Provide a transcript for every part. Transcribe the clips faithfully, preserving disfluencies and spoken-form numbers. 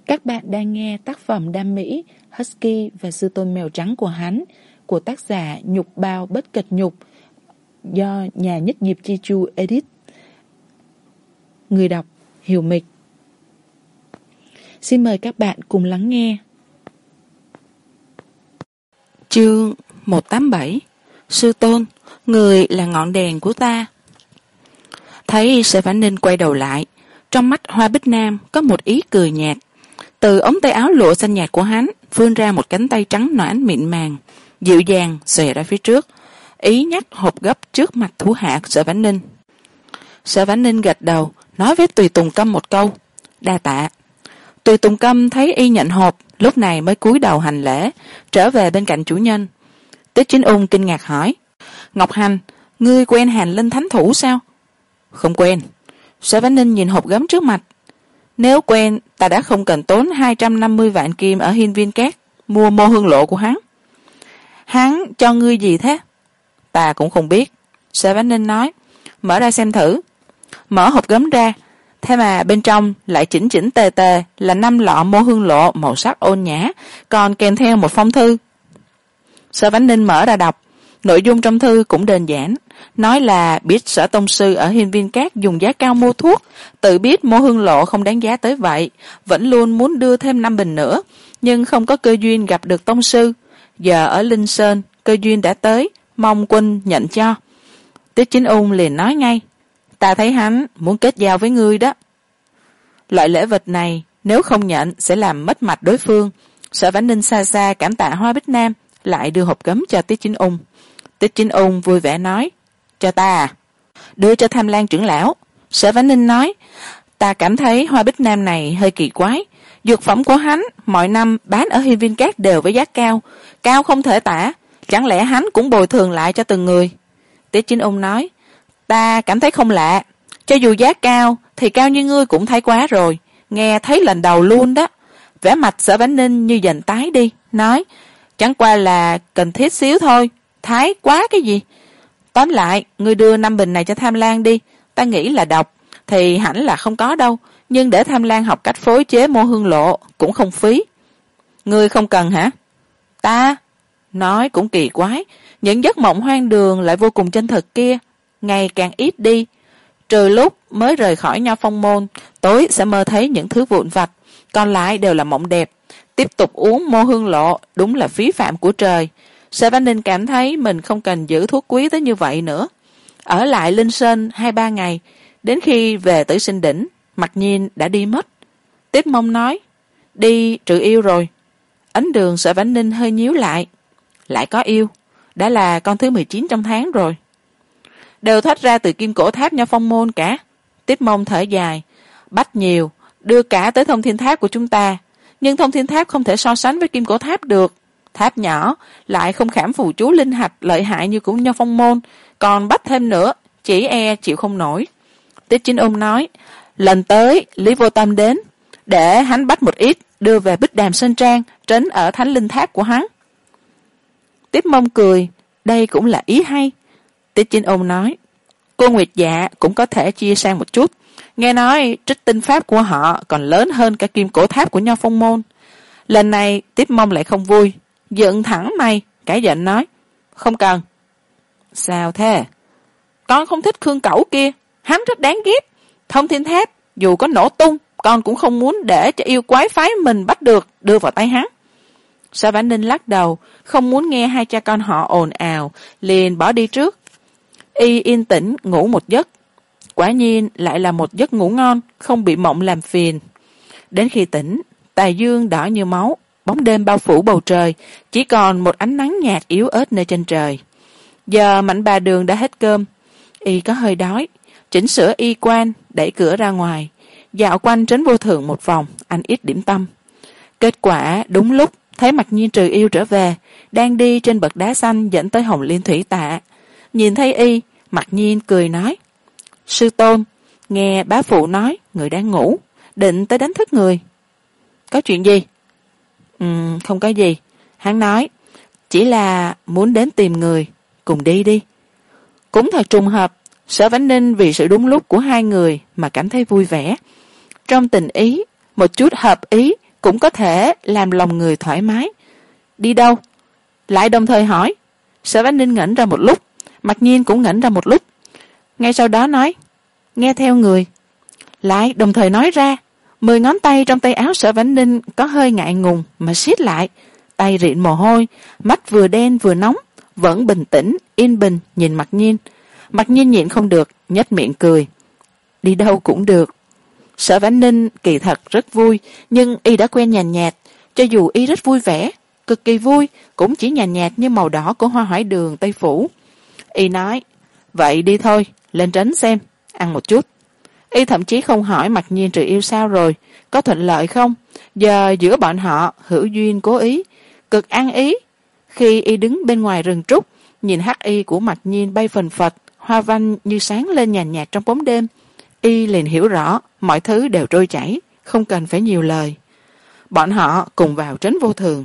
Các bạn đang nghe tác phẩm đam mỹ Husky và Sư Tôn Mèo Trắng của hắn của tác giả Nhục Bao Bất Cật Nhục do nhà Nhất Nghiệp Chi Chu edit. Người đọc Hiểu Mịch. Xin mời các bạn cùng lắng nghe. Chương một tám bảy. Sư Tôn, người là ngọn đèn của ta. Thấy Sở Vãn Ninh quay đầu lại, trong mắt Hoa Bích Nam có một ý cười nhạt. Từ ống tay áo lụa xanh nhạt của hắn vươn ra một cánh tay trắng nõn mịn màng, dịu dàng xòe ra phía trước, ý nhắc hộp gấp trước mặt thủ hạ Sở Vãn Ninh. Sở Vãn Ninh gật đầu, nói với Tùy Tùng Câm một câu, đa tạ. Tùy Tùng Câm thấy y nhận hộp, lúc này mới cúi đầu hành lễ, trở về bên cạnh chủ nhân. Tiết Chính Ung kinh ngạc hỏi, Ngọc Hành, ngươi quen Hàn Linh Thánh Thủ sao? Không quen. Sở Vãn Ninh nhìn hộp gấm trước mặt. Nếu quen, ta đã không cần tốn hai trăm năm mươi vạn kim ở Hiên Viên Cát mua mô hương lộ của hắn. Hắn cho ngươi gì thế? Ta cũng không biết. Sở Vãn Ninh nói, mở ra xem thử. Mở hộp gấm ra, thế mà bên trong lại chỉnh chỉnh tề tề là năm lọ mô hương lộ màu sắc ôn nhã, còn kèm theo một phong thư. Sở Vãn Ninh mở ra đọc, nội dung trong thư cũng đơn giản, nói là biết Sở tông sư ở Hiên Viên Cát dùng giá cao mua thuốc, tự biết mô hương lộ không đáng giá tới vậy, vẫn luôn muốn đưa thêm năm bình nữa, nhưng không có cơ duyên gặp được tông sư. Giờ ở Linh Sơn, cơ duyên đã tới, mong quân nhận cho. Tiết Chính Ung liền nói ngay, ta thấy hắn muốn kết giao với ngươi đó. Loại lễ vật này nếu không nhận sẽ làm mất mặt đối phương. Sở Vãn Ninh xa xa cảm tạ Hoa Bích Nam, lại đưa hộp gấm cho Tiết Chính Ung. Tiết Chính Ung vui vẻ nói, cho ta à? Đưa cho Tham Lang trưởng lão. Sở Vãn Ninh nói, ta cảm thấy Hoa Bích Nam này hơi kỳ quái, dược phẩm của hắn mọi năm bán ở Hiên Viên Cát đều với giá cao, cao không thể tả, chẳng lẽ hắn cũng bồi thường lại cho từng người? Tiết Chính Ung nói, ta cảm thấy không lạ, cho dù giá cao thì cao như ngươi cũng thấy quá rồi, nghe thấy lần đầu luôn đó. Vẻ mặt Sở Vãn Ninh như dần tái đi, nói, chẳng qua là cần thiết xíu thôi, thái quá cái gì. Tóm lại, ngươi đưa năm bình này cho Tham Lang đi, ta nghĩ là độc thì hẳn là không có đâu, nhưng để Tham Lang học cách phối chế mô hương lộ cũng không phí. Ngươi không cần hả? Ta nói cũng kỳ quái, những giấc mộng hoang đường lại vô cùng chân thực kia ngày càng ít đi, trừ lúc mới rời khỏi Nho Phong môn, tối sẽ mơ thấy những thứ vụn vặt, còn lại đều là mộng đẹp. Tiếp tục uống mô hương lộ đúng là phí phạm của trời. Sở Vãn Ninh cảm thấy mình không cần giữ thuốc quý tới như vậy nữa. Ở lại Linh Sơn hai ba ngày, đến khi về Tử Sinh Đỉnh, Mặc Nhiên đã đi mất. Tiết Mông nói, đi trừ yêu rồi. Ấn Đường Sở Vãn Ninh hơi nhíu lại, lại có yêu, đã là con thứ mười chín trong tháng rồi. Đều thoát ra từ Kim Cổ Tháp Nho Phong môn cả. Tiết Mông thở dài, bắt nhiều, đưa cả tới Thông Thiên Tháp của chúng ta, nhưng Thông Thiên Tháp không thể so sánh với Kim Cổ Tháp được. Tháp nhỏ lại không khảm phù chú linh hạch lợi hại như của Nho Phong môn, còn bắt thêm nữa chỉ e chịu không nổi. Tiết Chính Ung nói, lần tới Lý Vô Tâm đến, để hắn bắt một ít đưa về Bích Đàm Sơn Trang trấn ở Thánh Linh Tháp của hắn. Tiết Mông cười, đây cũng là ý hay. Tiết Chính Ung nói, cô Nguyệt Dạ cũng có thể chia sang một chút, nghe nói trích tinh pháp của họ còn lớn hơn cả Kim Cổ Tháp của Nho Phong môn. Lần này Tiết Mông lại không vui, dựng thẳng mày, cãi giận nói, không cần. Sao thế? Con không thích Khương Cẩu kia, hắn rất đáng ghét. Thông Thiên Tháp dù có nổ tung, con cũng không muốn để cho yêu quái phái mình bắt được đưa vào tay hắn. Sở Vãn Ninh lắc đầu, không muốn nghe hai cha con họ ồn ào, liền bỏ đi trước. Y yên tĩnh ngủ một giấc, quả nhiên lại là một giấc ngủ ngon, không bị mộng làm phiền. Đến khi tỉnh, Tà dương đỏ như máu, bóng đêm bao phủ bầu trời, chỉ còn một ánh nắng nhạt yếu ớt nơi chân trời. Giờ Mạnh Bà Đường đã hết cơm, y có hơi đói, chỉnh sửa y quan, đẩy cửa ra ngoài, dạo quanh trấn Vô Thượng một vòng, ăn ít điểm tâm. Kết quả đúng lúc thấy Mặc Nhiên trừ yêu trở về, đang đi trên bậc đá xanh dẫn tới Hồng Liên Thủy Tạ. Nhìn thấy y, Mặc Nhiên cười nói, sư tôn, nghe bá phụ nói người đang ngủ, định tới đánh thức người. Có chuyện gì? Ừ, không có gì. Hắn nói, chỉ là muốn đến tìm người, cùng đi đi. Cũng thật trùng hợp, Sở Vãn Ninh vì sự đúng lúc của hai người mà cảm thấy vui vẻ. Trong tình ý, một chút hợp ý cũng có thể làm lòng người thoải mái. Đi đâu? Lại đồng thời hỏi. Sở Vãn Ninh ngẩn ra một lúc, Mặc Nhiên cũng ngẩn ra một lúc, ngay sau đó nói, nghe theo người. Lại đồng thời nói ra. Mười ngón tay trong tay áo Sở Vãn Ninh có hơi ngại ngùng mà siết lại, tay rịn mồ hôi, mắt vừa đen vừa nóng, vẫn bình tĩnh yên bình nhìn Mặc Nhiên. Mặc Nhiên nhịn không được, nhếch miệng cười. Đi đâu cũng được. Sở Vãn Ninh kỳ thật rất vui, nhưng y đã quen nhàn nhạt, cho dù y rất vui vẻ, cực kỳ vui, cũng chỉ nhàn nhạt như màu đỏ của hoa hải đường Tây Phủ. Y nói, vậy đi thôi, lên trấn xem, ăn một chút. Y thậm chí không hỏi Mặc Nhiên Trừ Yêu sao rồi, có thuận lợi không, giờ giữa bọn họ hữu duyên cố ý, cực ăn ý. Khi y đứng bên ngoài rừng trúc, nhìn hắc y của Mặc Nhiên bay phần phật, hoa văn như sáng lên nhàn nhạt trong bóng đêm, y liền hiểu rõ mọi thứ đều trôi chảy, không cần phải nhiều lời. Bọn họ cùng vào trấn Vô Thường.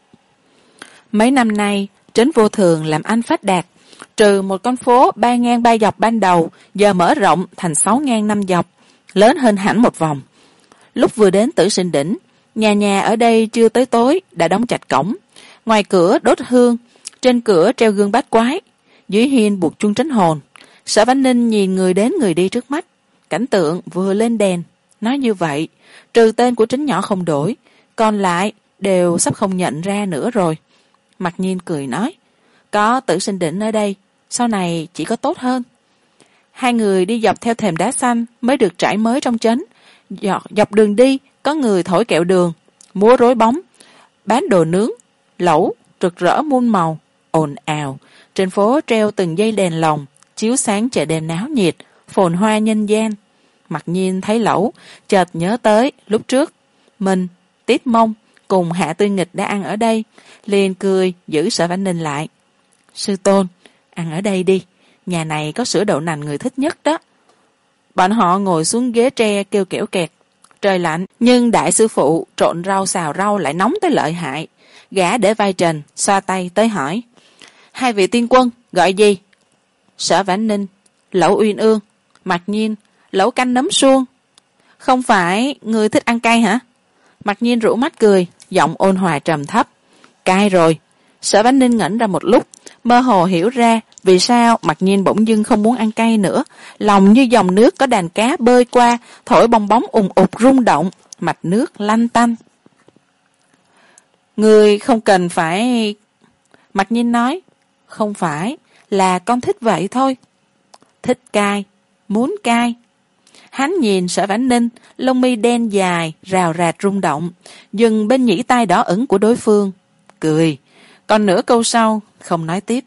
Mấy năm nay trấn Vô Thường làm ăn phát đạt, trừ một con phố ba ngang ba dọc ban đầu, giờ mở rộng thành sáu ngang năm dọc, lớn hơn hẳn một vòng. Lúc vừa đến Tử Sinh Đỉnh, nhà nhà ở đây chưa tới tối đã đóng chặt cổng, ngoài cửa đốt hương, trên cửa treo gương bát quái, dưới hiên buộc chuông trấn hồn. Sở Vãn Ninh nhìn người đến người đi trước mắt, cảnh tượng vừa lên đèn. Nói như vậy, trừ tên của trấn nhỏ không đổi, còn lại đều sắp không nhận ra nữa rồi. Mặc Nhiên cười nói, có Tử Sinh Đỉnh ở đây, sau này chỉ có tốt hơn. Hai người đi dọc theo thềm đá xanh mới được trải mới trong trấn. Dọc, dọc đường đi có người thổi kẹo đường, múa rối bóng, bán đồ nướng, lẩu rực rỡ muôn màu, ồn ào. Trên phố treo từng dây đèn lồng, chiếu sáng chợ đêm náo nhiệt, phồn hoa nhân gian. Mặc Nhiên thấy lẩu, chợt nhớ tới lúc trước mình, Tiết Mông cùng Hạ Tư Nghịch đã ăn ở đây, liền cười giữ Sở Vãn Ninh lại. Sư tôn, ăn ở đây đi, nhà này có sữa đậu nành người thích nhất đó. Bọn họ ngồi xuống ghế tre kêu kẽo kẹt. Trời lạnh, nhưng đại sư phụ trộn rau xào rau lại nóng tới lợi hại. Gã để vai trần, xoa tay tới hỏi, hai vị tiên quân gọi gì? Sở Vãn Ninh, lẩu uyên ương. Mặc Nhiên, lẩu canh nấm suông. Không phải người thích ăn cay hả? Mặc Nhiên rũ mắt cười, giọng ôn hòa trầm thấp. Cay rồi. Sở Vãn Ninh ngẩn ra một lúc, mơ hồ hiểu ra vì sao Mặc Nhiên bỗng dưng không muốn ăn cay nữa. Lòng như dòng nước có đàn cá bơi qua, thổi bong bóng ùng ục rung động, mạch nước lanh tanh. Người không cần phải... Mặc Nhiên nói, không phải, là con thích vậy thôi. Thích cay, muốn cay. Hắn nhìn Sở Vãn Ninh, lông mi đen dài, rào rạt rung động, dừng bên nhĩ tai đỏ ửng của đối phương. Cười, còn nửa câu sau, không nói tiếp.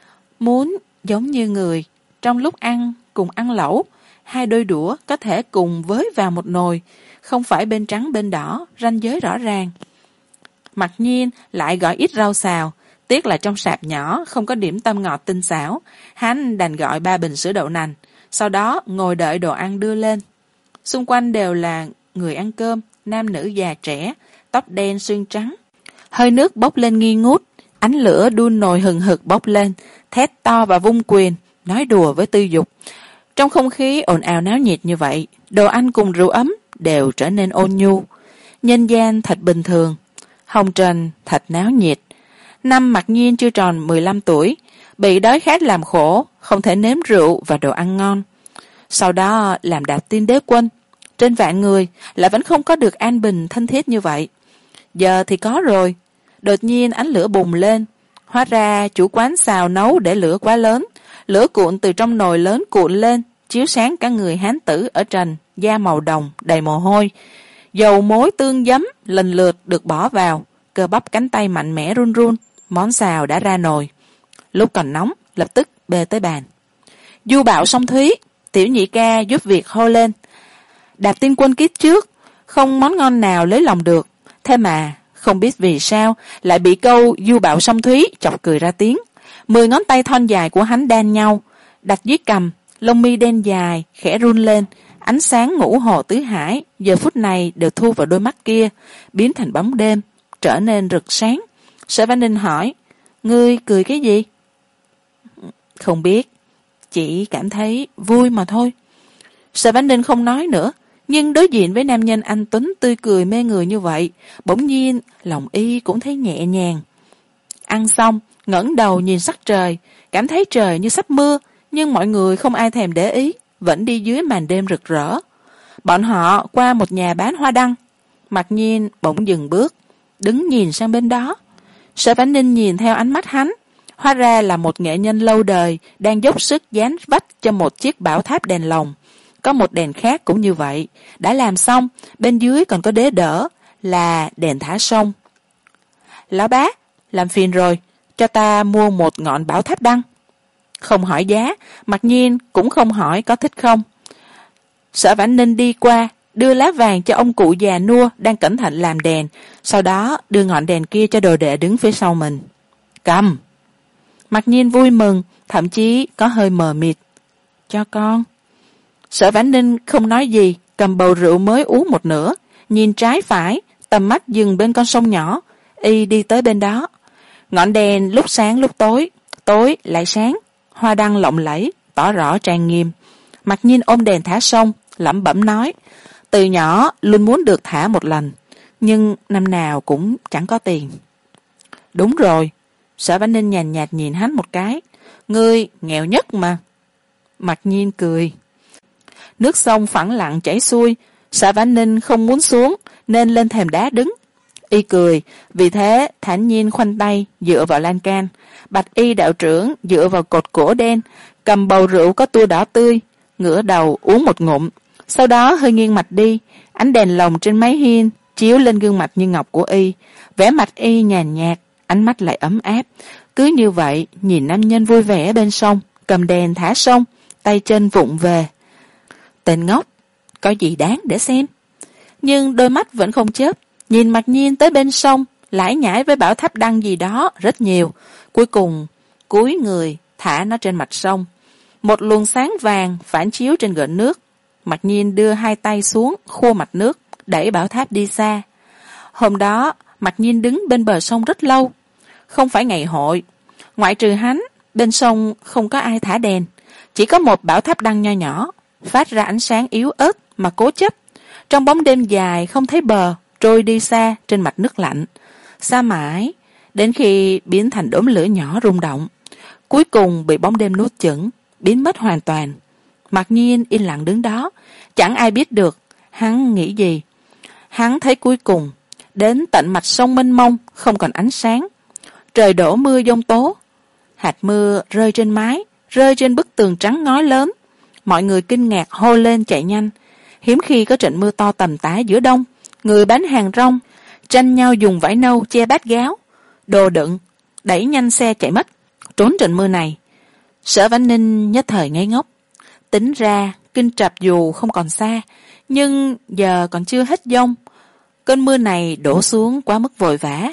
Muốn giống như người, trong lúc ăn, cùng ăn lẩu, hai đôi đũa có thể cùng với vào một nồi, không phải bên trắng bên đỏ, ranh giới rõ ràng. Mặc Nhiên lại gọi ít rau xào, tiếc là trong sạp nhỏ không có điểm tâm ngọt tinh xảo, hắn đành gọi ba bình sữa đậu nành, sau đó ngồi đợi đồ ăn đưa lên. Xung quanh đều là người ăn cơm, nam nữ già trẻ, tóc đen xương trắng. Hơi nước bốc lên nghi ngút, ánh lửa đun nồi hừng hực bốc lên, thét to và vung quyền, nói đùa với Tư Dục. Trong không khí ồn ào náo nhiệt như vậy, đồ ăn cùng rượu ấm đều trở nên ôn nhu. Nhân gian thật bình thường, hồng trần thật náo nhiệt. Năm Mặc Nhiên chưa tròn mười lăm tuổi, bị đói khát làm khổ, không thể nếm rượu và đồ ăn ngon. Sau đó làm đạp tin đế quân, trên vạn người lại vẫn không có được an bình thân thiết như vậy. Giờ thì có rồi. Đột nhiên ánh lửa bùng lên, hóa ra chủ quán xào nấu để lửa quá lớn, lửa cuộn từ trong nồi lớn cuộn lên, chiếu sáng cả người hán tử ở trần, da màu đồng đầy mồ hôi. Dầu muối tương giấm lần lượt được bỏ vào, cơ bắp cánh tay mạnh mẽ run run, món xào đã ra nồi. Lúc còn nóng lập tức bê tới bàn. Du Bạo Song Thúy, tiểu nhị ca giúp việc hô lên. Đạp Tiên Quân kiếp trước không món ngon nào lấy lòng được, thế mà không biết vì sao lại bị câu Du Bạo Song Thúy chọc cười ra tiếng. Mười ngón tay thon dài của hắn đan nhau, đặt dưới cằm, lông mi đen dài khẽ run lên. Ánh sáng ngũ hồ tứ hải giờ phút này đều thu vào đôi mắt kia, biến thành bóng đêm, trở nên rực sáng. Sở Vãn Ninh hỏi, ngươi cười cái gì? Không biết, chỉ cảm thấy vui mà thôi. Sở Vãn Ninh không nói nữa, Nhưng đối diện với nam nhân anh tuấn tươi cười mê người như vậy, bỗng nhiên lòng y cũng thấy nhẹ nhàng. Ăn xong, ngẩng đầu nhìn sắc trời, cảm thấy trời như sắp mưa, nhưng mọi người không ai thèm để ý, vẫn đi dưới màn đêm rực rỡ. Bọn họ qua một nhà bán hoa đăng. Mặc nhiên bỗng dừng bước, đứng nhìn sang bên đó. Sở Vãn Ninh nhìn theo ánh mắt hắn, hóa ra là một nghệ nhân lâu đời đang dốc sức dán vách cho một chiếc bảo tháp đèn lồng. Có một đèn khác cũng như vậy, đã làm xong, bên dưới còn có đế đỡ, là đèn thả sông. Lão bá, làm phiền rồi, cho ta mua một ngọn bảo tháp đăng. Không hỏi giá, mặc nhiên cũng không hỏi có thích không. Sở Vãn Ninh đi qua, đưa lá vàng cho ông cụ già nua đang cẩn thận làm đèn, sau đó đưa ngọn đèn kia cho đồ đệ đứng phía sau mình. Cầm. Mặc nhiên vui mừng, thậm chí có hơi mờ mịt. Cho con. Sở Vãn Ninh không nói gì, cầm bầu rượu mới uống một nửa, nhìn trái phải, tầm mắt dừng bên con sông nhỏ, y đi tới bên đó. Ngọn đèn lúc sáng lúc tối, tối lại sáng, hoa đăng lộng lẫy, tỏ rõ trang nghiêm. Mặc nhiên ôm đèn thả sông, lẩm bẩm nói, từ nhỏ luôn muốn được thả một lần, nhưng năm nào cũng chẳng có tiền. Đúng rồi. Sở Vãn Ninh nhàn nhạt nhìn hắn một cái, ngươi nghèo nhất mà. Mặc nhiên cười. Nước sông phẳng lặng chảy xuôi, Sở Vãn Ninh không muốn xuống nên lên thềm đá đứng. Y cười, vì thế thản nhiên khoanh tay dựa vào lan can. Bạch y đạo trưởng dựa vào cột gỗ đen, cầm bầu rượu có tua đỏ tươi, ngửa đầu uống một ngụm, sau đó hơi nghiêng mặt đi. Ánh đèn lồng trên mái hiên chiếu lên gương mặt như ngọc của y, vẻ mặt y nhàn nhạt, ánh mắt lại ấm áp. Cứ như vậy nhìn nam nhân vui vẻ bên sông, cầm đèn thả sông, tay chân vụng về. Tên ngốc, có gì đáng để xem. Nhưng đôi mắt vẫn không chớp, nhìn Mặc Nhiên tới bên sông, lải nhải với bảo tháp đăng gì đó rất nhiều. Cuối cùng cúi người thả nó trên mặt sông. Một luồng sáng vàng phản chiếu trên gợn nước. Mặc Nhiên đưa hai tay xuống khua mặt nước, đẩy bảo tháp đi xa. Hôm đó Mặc Nhiên đứng bên bờ sông rất lâu. Không phải ngày hội, ngoại trừ hắn, bên sông không có ai thả đèn, chỉ có một bảo tháp đăng nho nhỏ phát ra ánh sáng yếu ớt mà cố chấp trong bóng đêm dài không thấy bờ, trôi đi xa trên mặt nước lạnh, xa mãi đến khi biến thành đốm lửa nhỏ rung động, cuối cùng bị bóng đêm nuốt chửng, biến mất hoàn toàn. Mặc Nhiên yên lặng đứng đó, chẳng ai biết được hắn nghĩ gì. Hắn thấy cuối cùng đến tận mặt sông mênh mông không còn ánh sáng, trời đổ mưa giông tố, hạt mưa rơi trên mái, rơi trên bức tường trắng ngói lớn. Mọi người kinh ngạc hô lên chạy nhanh. Hiếm khi có trận mưa to tầm tã giữa đông, người bán hàng rong tranh nhau dùng vải nâu che bát gáo, đồ đựng, đẩy nhanh xe chạy mất, trốn trận mưa này. Sở Vãn Ninh nhất thời ngây ngốc. Tính ra Kinh Trạch dù không còn xa, nhưng giờ còn chưa hết giông. Cơn mưa này đổ xuống quá mức vội vã.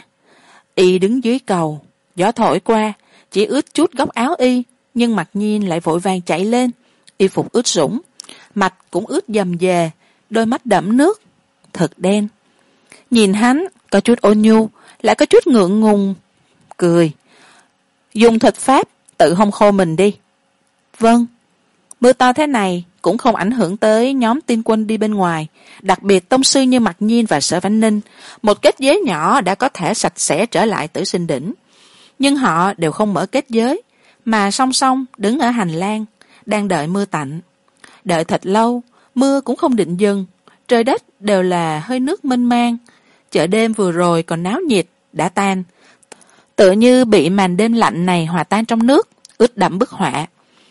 Y đứng dưới cầu, gió thổi qua, chỉ ướt chút góc áo y, nhưng Mặc Nhiên lại vội vàng chạy lên. Y phục ướt sũng, mặt cũng ướt dầm dề, đôi mắt đẫm nước, thật đen. Nhìn hắn có chút ôn nhu, lại có chút ngượng ngùng, cười. Dùng thuật pháp tự hong khô mình đi. Vâng. Mưa to thế này cũng không ảnh hưởng tới nhóm tiên quân đi bên ngoài, đặc biệt tông sư như Mặc Nhiên và Sở Vãn Ninh, một kết giới nhỏ đã có thể sạch sẽ trở lại Tử Sinh Đỉnh. Nhưng họ đều không mở kết giới, mà song song đứng ở hành lang, đang đợi mưa tạnh. Đợi thật lâu, mưa cũng không định dừng, trời đất đều là hơi nước mênh mang. Chợ đêm vừa rồi còn náo nhiệt đã tan, tựa như bị màn đêm lạnh này hòa tan trong nước, ướt đẫm bức họa.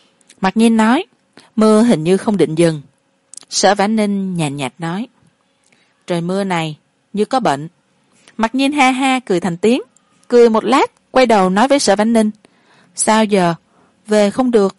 Mặc Nhiên nói, mưa hình như không định dừng. Sở Vãn Ninh nhàn nhạt nói, trời mưa này như có bệnh. Mặc Nhiên ha ha cười thành tiếng, cười một lát quay đầu nói với Sở Vãn Ninh, sao giờ về không được?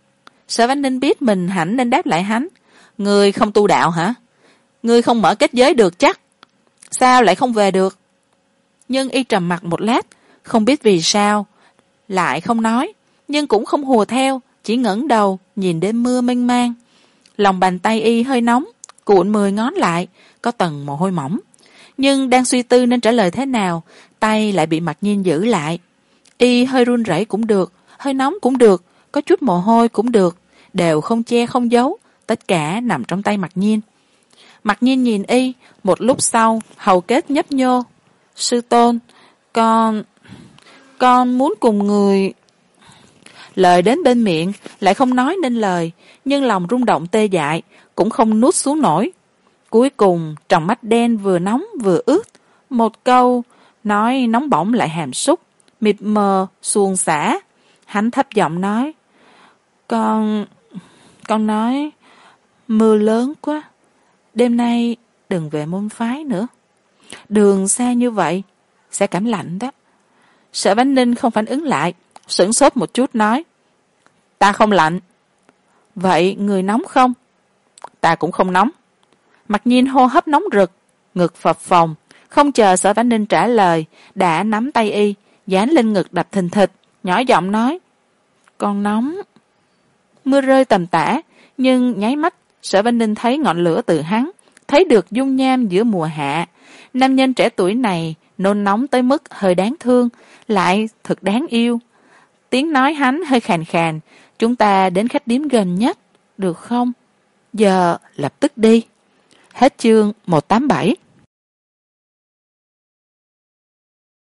Sở Vãn Ninh biết mình hẳn nên đáp lại hắn, ngươi không tu đạo hả? Ngươi không mở kết giới được chắc, sao lại không về được? Nhưng y trầm mặc một lát, không biết vì sao lại không nói, nhưng cũng không hùa theo, chỉ ngẩng đầu nhìn đêm mưa mênh mang. Lòng bàn tay y hơi nóng, cuộn mười ngón lại, có tầng mồ hôi mỏng, nhưng đang suy tư nên trả lời thế nào, tay lại bị Mặc Nhiên giữ lại. Y hơi run rẩy cũng được, hơi nóng cũng được, có chút mồ hôi cũng được, đều không che không giấu, tất cả nằm trong tay Mặc Nhiên. Mặc nhiên nhìn y, một lúc sau hầu kết nhấp nhô. Sư tôn, con con muốn cùng người. Lời đến bên miệng lại không nói nên lời, nhưng lòng rung động tê dại cũng không nuốt xuống nổi. Cuối cùng tròng mắt đen vừa nóng vừa ướt, một câu nói nóng bỏng lại hàm súc, mịt mờ xuồng xả. Hắn thấp giọng nói, con con nói mưa lớn quá, đêm nay đừng về môn phái nữa, đường xa như vậy sẽ cảm lạnh đó. Sở Vãn Ninh không phản ứng lại, sửng sốt một chút nói, ta không lạnh. Vậy người nóng không? Ta cũng không nóng. Mặc nhiên hô hấp nóng rực, ngực phập phồng, không chờ Sở Vãn Ninh trả lời đã nắm tay y dán lên ngực đập thình thịch, nhỏ giọng nói, con nóng. Mưa rơi tầm tã, nhưng nháy mắt Sở Vãn Ninh thấy ngọn lửa từ hắn, thấy được dung nham giữa mùa hạ. Nam nhân trẻ tuổi này nôn nóng tới mức hơi đáng thương, lại thật đáng yêu. Tiếng nói hắn hơi khàn khàn, chúng ta đến khách điếm gần nhất được không? Giờ lập tức đi. Hết chương một tám bảy.